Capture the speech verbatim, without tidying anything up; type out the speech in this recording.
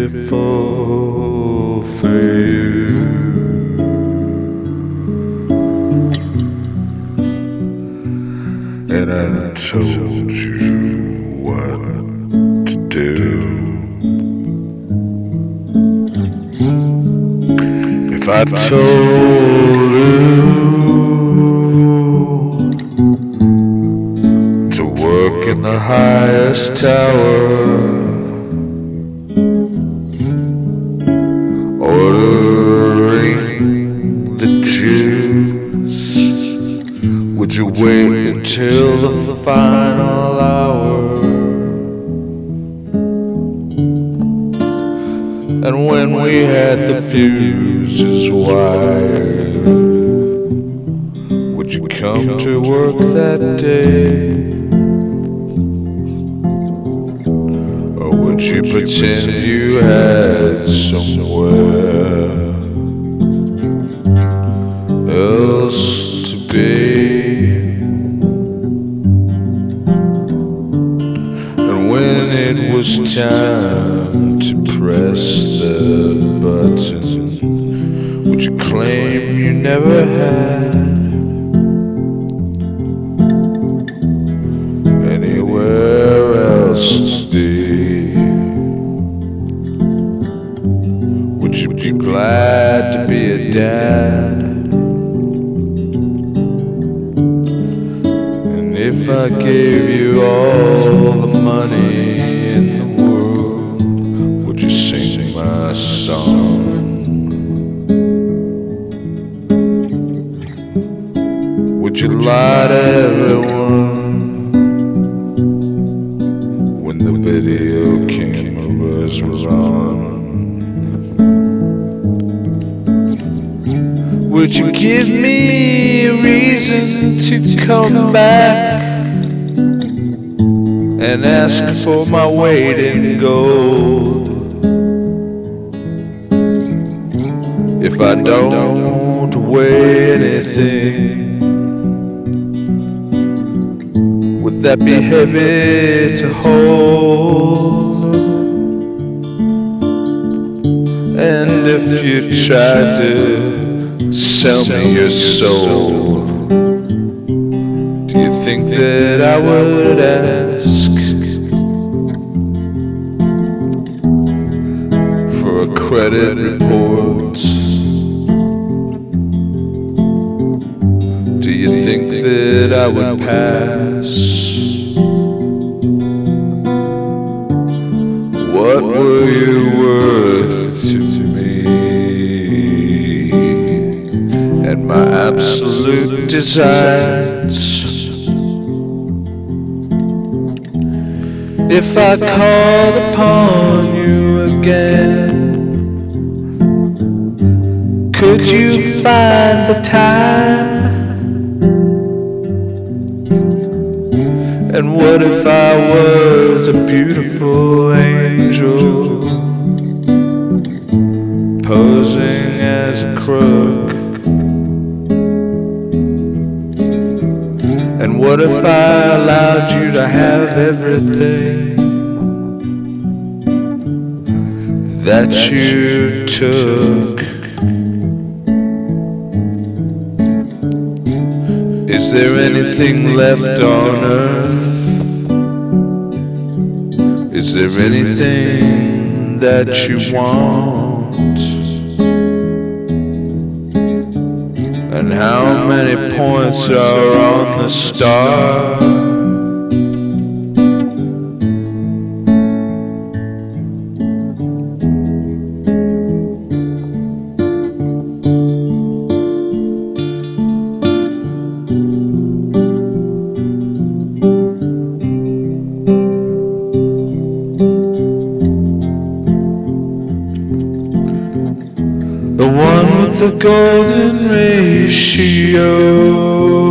pitiful for you. And I told you what to do. If I told you to work in the highest tower, ordering the juice, would you wait until the final hour? And when we had the fuses wired, would you come to work that day? Or would you pretend you had somewhere else to be? And when it was time to press the button, would you claim you never had anywhere else to be? Would you be glad to be a dad? And if I gave you all the money in the world, would you sing my song? Would you lie to everyone when the video cameras were on? Would you give me a reason to come back and ask for my weight in gold? If I don't weigh anything, would that be heavy to hold? And if you tried to sell me your soul, do you think that I would ask for a credit report? Do you think that I would pass? What were you worth to me? And my absolute desires. If I called upon you again, could you find the time? And what if I was a beautiful angel posing as a crook? And what if I allowed you to have everything that you took? Is there anything left on earth? Is there anything that you want? And how many points are on the star? The one with the golden ratio.